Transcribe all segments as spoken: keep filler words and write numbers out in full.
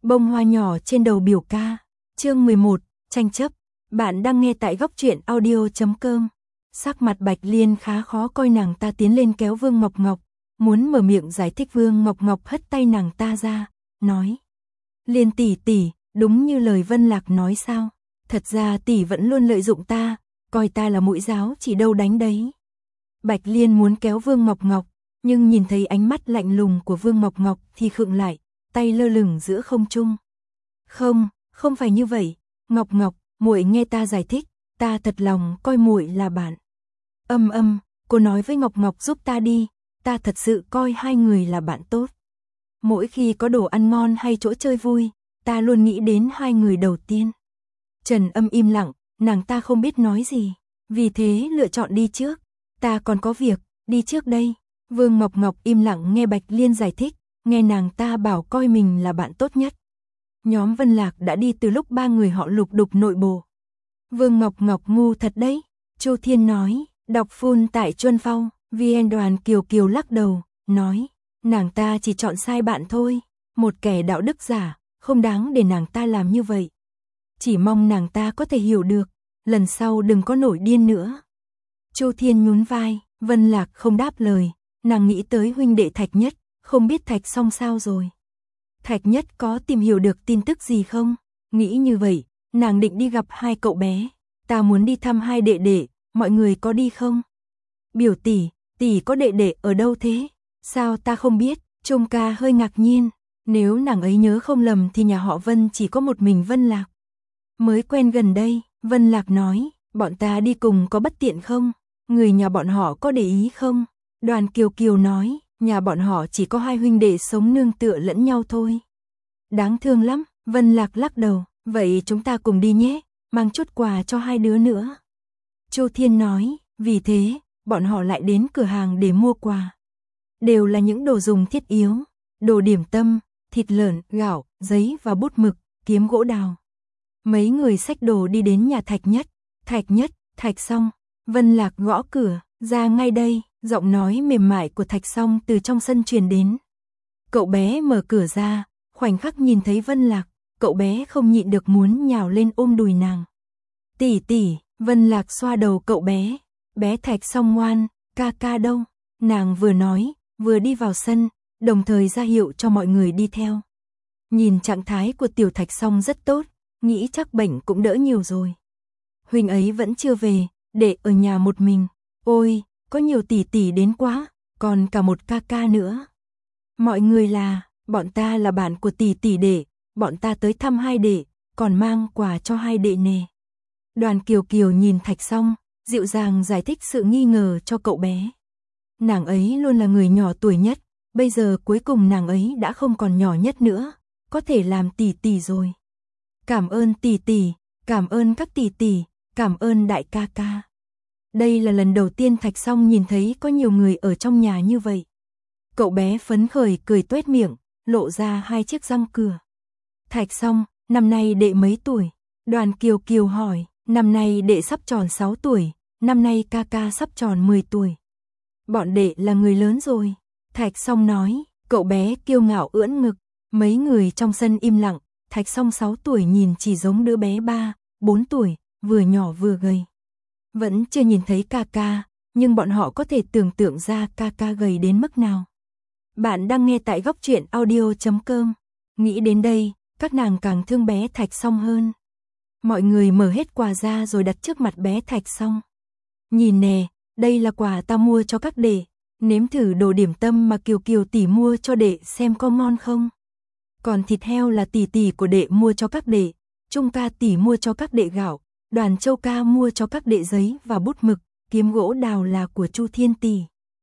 Bông hoa nhỏ trên đầu biểu ca. Chương mười một, tranh chấp. Bạn đang nghe tại góc truyện audio chấm com. Sắc mặt Bạch Liên khá khó coi, nàng ta tiến lên kéo Vương Ngọc Ngọc, muốn mở miệng giải thích. Vương Ngọc Ngọc hất tay nàng ta ra, nói: "Liên tỷ tỷ, đúng như lời Vân Lạc nói sao? Thật ra tỷ vẫn luôn lợi dụng ta, coi ta là mũi giáo chỉ đâu đánh đấy." Bạch Liên muốn kéo Vương Ngọc Ngọc, nhưng nhìn thấy ánh mắt lạnh lùng của Vương Ngọc Ngọc thì khựng lại, tay lơ lửng giữa không trung. "Không, không phải như vậy, Ngọc Ngọc, muội nghe ta giải thích, ta thật lòng coi muội là bạn." "Âm âm, cô nói với Ngọc Ngọc giúp ta đi, ta thật sự coi hai người là bạn tốt. Mỗi khi có đồ ăn ngon hay chỗ chơi vui, ta luôn nghĩ đến hai người đầu tiên." Trần Âm im lặng, nàng ta không biết nói gì, vì thế lựa chọn đi trước. "Ta còn có việc, đi trước đây." Vương Ngọc Ngọc im lặng nghe Bạch Liên giải thích, nghe nàng ta bảo coi mình là bạn tốt nhất. Nhóm Vân Lạc đã đi từ lúc ba người họ lục đục nội bộ. Vương Ngọc Ngọc ngu thật đấy, Chu Thiên nói. Đọc phun tại Chuân Phong, vê en Đoàn Kiều Kiều lắc đầu, nói, nàng ta chỉ chọn sai bạn thôi, một kẻ đạo đức giả, không đáng để nàng ta làm như vậy. Chỉ mong nàng ta có thể hiểu được, lần sau đừng có nổi điên nữa. Chu Thiên nhún vai, Vân Lạc không đáp lời, nàng nghĩ tới huynh đệ Thạch Nhất, không biết Thạch Song sao rồi. Thạch Nhất có tìm hiểu được tin tức gì không? Nghĩ như vậy, nàng định đi gặp hai cậu bé. Ta muốn đi thăm hai đệ đệ, mọi người có đi không? Biểu tỷ, tỷ có đệ đệ ở đâu thế? Sao ta không biết? Trung ca hơi ngạc nhiên, nếu nàng ấy nhớ không lầm thì nhà họ Vân chỉ có một mình Vân Lạc. Mới quen gần đây, Vân Lạc nói, bọn ta đi cùng có bất tiện không? Người nhà bọn họ có để ý không? Đoàn Kiều Kiều nói, nhà bọn họ chỉ có hai huynh đệ sống nương tựa lẫn nhau thôi. Đáng thương lắm, Vân Lạc lắc đầu, vậy chúng ta cùng đi nhé, mang chút quà cho hai đứa nữa. Chu Thiên nói, vì thế, bọn họ lại đến cửa hàng để mua quà. Đều là những đồ dùng thiết yếu, đồ điểm tâm, thịt lợn, gạo, giấy và bút mực, kiếm gỗ đào. Mấy người xách đồ đi đến nhà Thạch Nhất. Thạch Nhất, Thạch Song. Vân Lạc gõ cửa, ra ngay đây, giọng nói mềm mại của Thạch Song từ trong sân truyền đến. Cậu bé mở cửa ra, khoảnh khắc nhìn thấy Vân Lạc, cậu bé không nhịn được muốn nhào lên ôm đùi nàng. Tỷ tỷ, Vân Lạc xoa đầu cậu bé, bé Thạch Song ngoan, ca ca đâu? Nàng vừa nói, vừa đi vào sân, đồng thời ra hiệu cho mọi người đi theo. Nhìn trạng thái của tiểu Thạch Song rất tốt, nghĩ chắc bệnh cũng đỡ nhiều rồi. Huynh ấy vẫn chưa về, để ở nhà một mình. Ôi, có nhiều tỷ tỷ đến quá, còn cả một ca ca nữa. Mọi người là, bọn ta là bạn của tỷ tỷ đệ, bọn ta tới thăm hai đệ, còn mang quà cho hai đệ nè. Đoàn Kiều Kiều nhìn Thạch Song, dịu dàng giải thích sự nghi ngờ cho cậu bé. Nàng ấy luôn là người nhỏ tuổi nhất, bây giờ cuối cùng nàng ấy đã không còn nhỏ nhất nữa, có thể làm tỷ tỷ rồi. Cảm ơn tỷ tỷ, cảm ơn các tỷ tỷ, cảm ơn đại ca ca. Đây là lần đầu tiên Thạch Song nhìn thấy có nhiều người ở trong nhà như vậy. Cậu bé phấn khởi cười tuét miệng, lộ ra hai chiếc răng cửa. Thạch Song, năm nay đệ mấy tuổi? Đoàn Kiều Kiều hỏi, năm nay đệ sắp tròn sáu tuổi, năm nay ca ca sắp tròn mười tuổi. Bọn đệ là người lớn rồi. Thạch Song nói, cậu bé kiêu ngạo ưỡn ngực, mấy người trong sân im lặng. Thạch Song sáu tuổi nhìn chỉ giống đứa bé ba, bốn tuổi, vừa nhỏ vừa gầy. Vẫn chưa nhìn thấy ca ca, nhưng bọn họ có thể tưởng tượng ra ca ca gầy đến mức nào. Bạn đang nghe tại góc truyện audio chấm com. Nghĩ đến đây, các nàng càng thương bé Thạch Song hơn. Mọi người mở hết quà ra rồi đặt trước mặt bé Thạch Song. Nhìn nè, đây là quà ta mua cho các đệ, nếm thử đồ điểm tâm mà Kiều Kiều tỷ mua cho đệ xem có ngon không. Còn thịt heo là tỷ tỷ của đệ mua cho các đệ, Trung ca tỷ mua cho các đệ gạo, Đoàn Châu ca mua cho các đệ giấy và bút mực, kiếm gỗ đào là của Chu Thiên tỷ.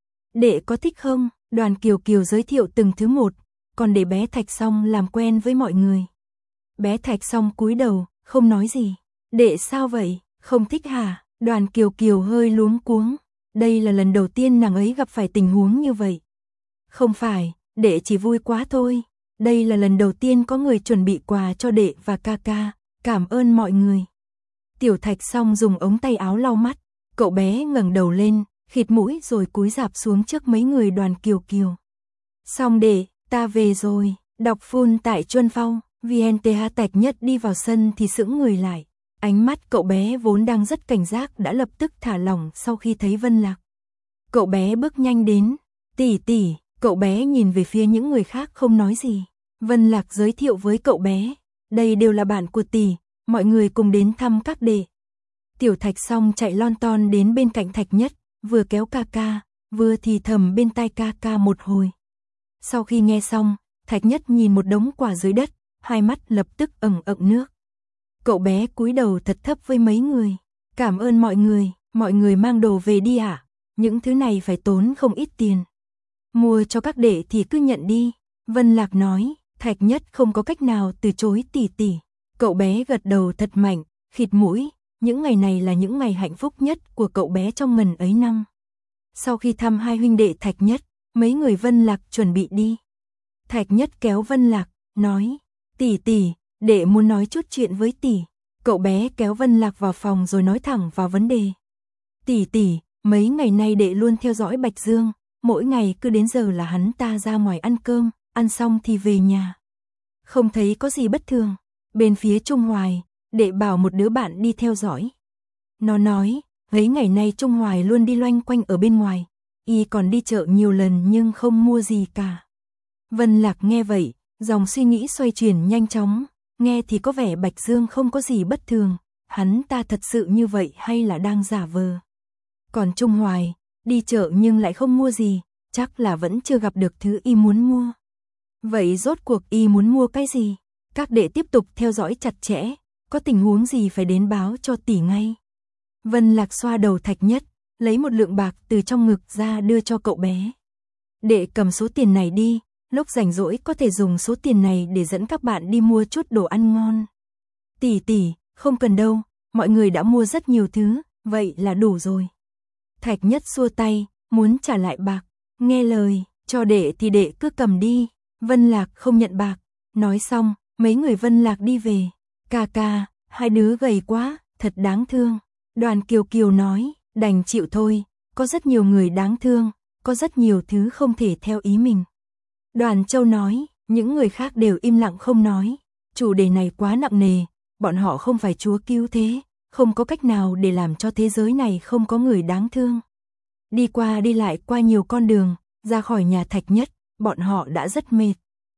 Đệ có thích không? Đoàn Kiều Kiều giới thiệu từng thứ một, còn để bé Thạch Song làm quen với mọi người. Bé Thạch Song cúi đầu, không nói gì. Đệ sao vậy? Không thích hả? Đoàn Kiều Kiều hơi luống cuống. Đây là lần đầu tiên nàng ấy gặp phải tình huống như vậy. Không phải, đệ chỉ vui quá thôi. Đây là lần đầu tiên có người chuẩn bị quà cho đệ và ca ca. Cảm ơn mọi người. Tiểu Thạch Song dùng ống tay áo lau mắt. Cậu bé ngẩng đầu lên, khịt mũi rồi cúi rạp xuống trước mấy người Đoàn Kiều Kiều. Xong đệ, ta về rồi. Đọc phun tại Chuân Phong, vê en tê hát Thạch Nhất đi vào sân thì sững người lại. Ánh mắt cậu bé vốn đang rất cảnh giác đã lập tức thả lỏng sau khi thấy Vân Lạc. Cậu bé bước nhanh đến. Tỷ tỷ, cậu bé nhìn về phía những người khác không nói gì. Vân Lạc giới thiệu với cậu bé. Đây đều là bạn của tỷ, mọi người cùng đến thăm các đệ. Tiểu Thạch xong chạy lon ton đến bên cạnh Thạch Nhất, vừa kéo ca ca, vừa thì thầm bên tai ca ca một hồi. Sau khi nghe xong, Thạch Nhất nhìn một đống quả dưới đất, hai mắt lập tức ẩn ẩn nước. Cậu bé cúi đầu thật thấp với mấy người. Cảm ơn mọi người, mọi người mang đồ về đi ạ. À? Những thứ này phải tốn không ít tiền. Mua cho các đệ thì cứ nhận đi. Vân Lạc nói, Thạch Nhất không có cách nào từ chối tỷ tỷ. Cậu bé gật đầu thật mạnh, khịt mũi. Những ngày này là những ngày hạnh phúc nhất của cậu bé trong ngần ấy năm. Sau khi thăm hai huynh đệ Thạch Nhất, mấy người Vân Lạc chuẩn bị đi. Thạch Nhất kéo Vân Lạc, nói, tỷ tỷ, đệ muốn nói chút chuyện với tỷ. Cậu bé kéo Vân Lạc vào phòng rồi nói thẳng vào vấn đề. Tỷ tỷ, mấy ngày nay đệ luôn theo dõi Bạch Dương, mỗi ngày cứ đến giờ là hắn ta ra ngoài ăn cơm, ăn xong thì về nhà. Không thấy có gì bất thường. Bên phía Trung Hoài, đệ bảo một đứa bạn đi theo dõi. Nó nói, mấy ngày nay Trung Hoài luôn đi loanh quanh ở bên ngoài, y còn đi chợ nhiều lần nhưng không mua gì cả. Vân Lạc nghe vậy, dòng suy nghĩ xoay chuyển nhanh chóng, nghe thì có vẻ Bạch Dương không có gì bất thường, hắn ta thật sự như vậy hay là đang giả vờ. Còn Trung Hoài, đi chợ nhưng lại không mua gì, chắc là vẫn chưa gặp được thứ y muốn mua. Vậy rốt cuộc y muốn mua cái gì? Các đệ tiếp tục theo dõi chặt chẽ, có tình huống gì phải đến báo cho tỷ ngay. Vân Lạc xoa đầu Thạch Nhất, lấy một lượng bạc từ trong ngực ra đưa cho cậu bé. Đệ cầm số tiền này đi, lúc rảnh rỗi có thể dùng số tiền này để dẫn các bạn đi mua chút đồ ăn ngon. Tỷ tỷ, không cần đâu, mọi người đã mua rất nhiều thứ, vậy là đủ rồi. Thạch Nhất xua tay, muốn trả lại bạc, nghe lời, cho đệ thì đệ cứ cầm đi. Vân Lạc không nhận bạc, nói xong, mấy người Vân Lạc đi về. Ca ca, hai đứa gầy quá, thật đáng thương. Đoàn Kiều Kiều nói, đành chịu thôi, có rất nhiều người đáng thương, có rất nhiều thứ không thể theo ý mình. Đoàn Châu nói, những người khác đều im lặng không nói, chủ đề này quá nặng nề, bọn họ không phải chúa cứu thế, không có cách nào để làm cho thế giới này không có người đáng thương. Đi qua đi lại qua nhiều con đường, ra khỏi nhà Thạch Nhất, bọn họ đã rất mệt.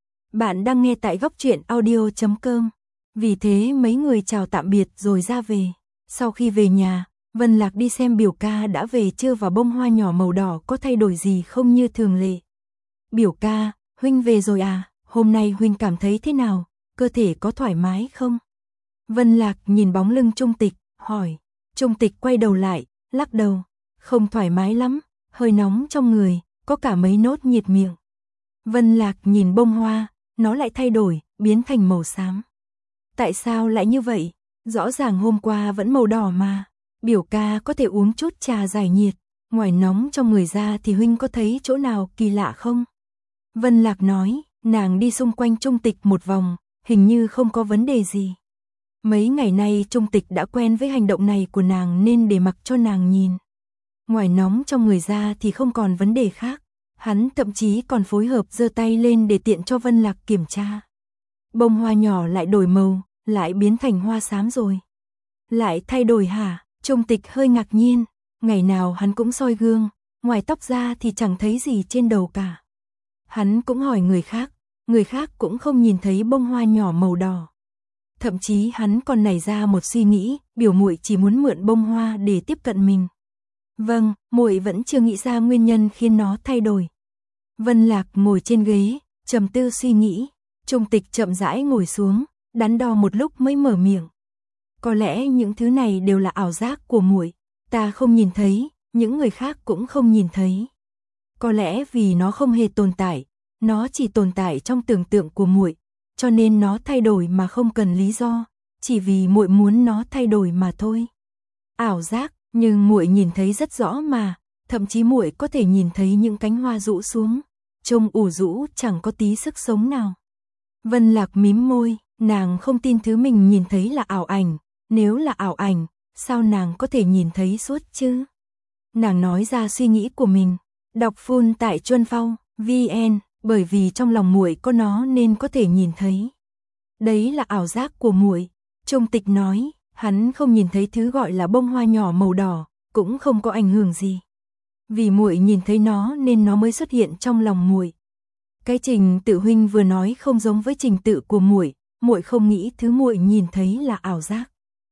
Bạn đang nghe tại góc truyện audio chấm com. Vì thế mấy người chào tạm biệt rồi ra về. Sau khi về nhà, Vân Lạc đi xem biểu ca đã về chưa và bông hoa nhỏ màu đỏ có thay đổi gì không như thường lệ. Biểu ca, huynh về rồi à, hôm nay huynh cảm thấy thế nào, cơ thể có thoải mái không? Vân Lạc nhìn bóng lưng Trung Tịch, hỏi. Trung Tịch quay đầu lại, lắc đầu, không thoải mái lắm, hơi nóng trong người, có cả mấy nốt nhiệt miệng. Vân Lạc nhìn bông hoa, nó lại thay đổi, biến thành màu xám. Tại sao lại như vậy? Rõ ràng hôm qua vẫn màu đỏ mà. Biểu ca có thể uống chút trà giải nhiệt, ngoài nóng trong người ra thì huynh có thấy chỗ nào kỳ lạ không? Vân Lạc nói, nàng đi xung quanh Trung Tịch một vòng, hình như không có vấn đề gì. Mấy ngày nay Trung Tịch đã quen với hành động này của nàng nên để mặc cho nàng nhìn. Ngoài nóng trong người ra thì không còn vấn đề khác. Hắn thậm chí còn phối hợp giơ tay lên để tiện cho Vân Lạc kiểm tra. Bông hoa nhỏ lại đổi màu, lại biến thành hoa xám rồi. Lại thay đổi hả? Trung Tịch hơi ngạc nhiên, ngày nào hắn cũng soi gương, ngoài tóc ra thì chẳng thấy gì trên đầu cả. Hắn cũng hỏi người khác, người khác cũng không nhìn thấy bông hoa nhỏ màu đỏ. Thậm chí hắn còn nảy ra một suy nghĩ, biểu muội chỉ muốn mượn bông hoa để tiếp cận mình. Vâng, muội vẫn chưa nghĩ ra nguyên nhân khiến nó thay đổi. Vân Lạc ngồi trên ghế, trầm tư suy nghĩ. Trung Tịch chậm rãi ngồi xuống, đắn đo một lúc mới mở miệng. Có lẽ những thứ này đều là ảo giác của muội, ta không nhìn thấy, những người khác cũng không nhìn thấy. Có lẽ vì nó không hề tồn tại, nó chỉ tồn tại trong tưởng tượng của muội, cho nên nó thay đổi mà không cần lý do, chỉ vì muội muốn nó thay đổi mà thôi. Ảo giác, nhưng muội nhìn thấy rất rõ mà, thậm chí muội có thể nhìn thấy những cánh hoa rũ xuống, trông ủ rũ chẳng có tí sức sống nào. Vân Lạc mím môi, nàng không tin thứ mình nhìn thấy là ảo ảnh, nếu là ảo ảnh, sao nàng có thể nhìn thấy suốt chứ? Nàng nói ra suy nghĩ của mình, đọc full tại Chuân Phao, vê en, bởi vì trong lòng muội có nó nên có thể nhìn thấy. Đấy là ảo giác của muội. Trung Tịch nói, hắn không nhìn thấy thứ gọi là bông hoa nhỏ màu đỏ, cũng không có ảnh hưởng gì. Vì muội nhìn thấy nó nên nó mới xuất hiện trong lòng muội. Cái Trình Tự huynh vừa nói không giống với trình tự của muội, muội không nghĩ thứ muội nhìn thấy là ảo giác.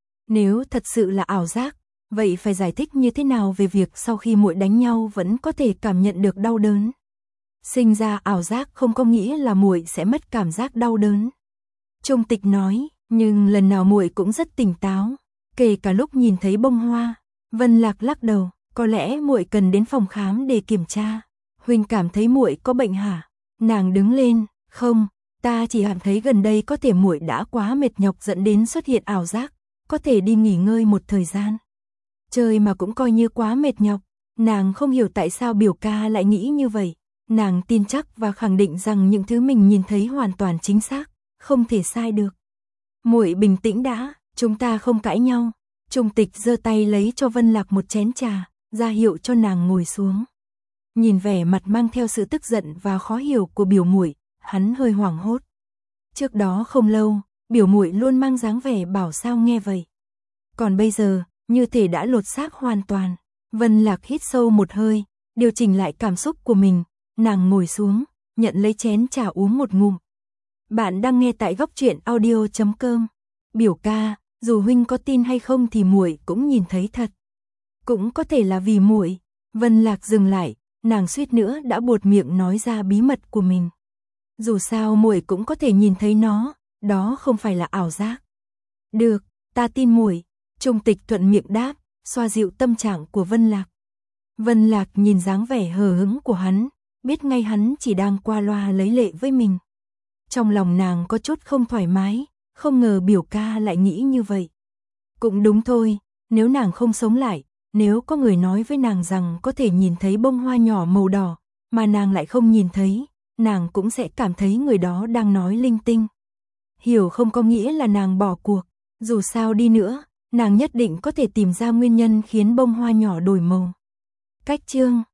Nếu thật sự là ảo giác, vậy phải giải thích như thế nào về việc sau khi muội đánh nhau vẫn có thể cảm nhận được đau đớn? Sinh ra ảo giác không có nghĩa là muội sẽ mất cảm giác đau đớn. Trung Tịch nói, nhưng lần nào muội cũng rất tỉnh táo, kể cả lúc nhìn thấy bông hoa. Vân Lạc lắc đầu, có lẽ muội cần đến phòng khám để kiểm tra. Huynh cảm thấy muội có bệnh hả? Nàng đứng lên, không, ta chỉ cảm thấy gần đây có thể muội đã quá mệt nhọc dẫn đến xuất hiện ảo giác, có thể đi nghỉ ngơi một thời gian. Chơi mà cũng coi như quá mệt nhọc, nàng không hiểu tại sao biểu ca lại nghĩ như vậy. Nàng tin chắc và khẳng định rằng những thứ mình nhìn thấy hoàn toàn chính xác, không thể sai được. Muội bình tĩnh đã, chúng ta không cãi nhau. Trung Tịch giơ tay lấy cho Vân Lạc một chén trà, ra hiệu cho nàng ngồi xuống. Nhìn vẻ mặt mang theo sự tức giận và khó hiểu của biểu muội, hắn hơi hoảng hốt. Trước đó không lâu, biểu muội luôn mang dáng vẻ bảo sao nghe vậy. Còn bây giờ, như thể đã lột xác hoàn toàn. Vân Lạc hít sâu một hơi, điều chỉnh lại cảm xúc của mình, nàng ngồi xuống, nhận lấy chén trà uống một ngụm. Bạn đang nghe tại góc truyện audio chấm com. Biểu ca, dù huynh có tin hay không thì muội cũng nhìn thấy thật. Cũng có thể là vì muội. Vân Lạc dừng lại, nàng suýt nữa đã buột miệng nói ra bí mật của mình. Dù sao muội cũng có thể nhìn thấy nó, đó không phải là ảo giác. Được, ta tin muội. Trung Tịch thuận miệng đáp, xoa dịu tâm trạng của Vân Lạc. Vân Lạc nhìn dáng vẻ hờ hững của hắn, biết ngay hắn chỉ đang qua loa lấy lệ với mình. Trong lòng nàng có chút không thoải mái, không ngờ biểu ca lại nghĩ như vậy. Cũng đúng thôi, nếu nàng không sống lại, nếu có người nói với nàng rằng có thể nhìn thấy bông hoa nhỏ màu đỏ, mà nàng lại không nhìn thấy, nàng cũng sẽ cảm thấy người đó đang nói linh tinh. Hiểu không có nghĩa là nàng bỏ cuộc, dù sao đi nữa, nàng nhất định có thể tìm ra nguyên nhân khiến bông hoa nhỏ đổi màu. Cách chương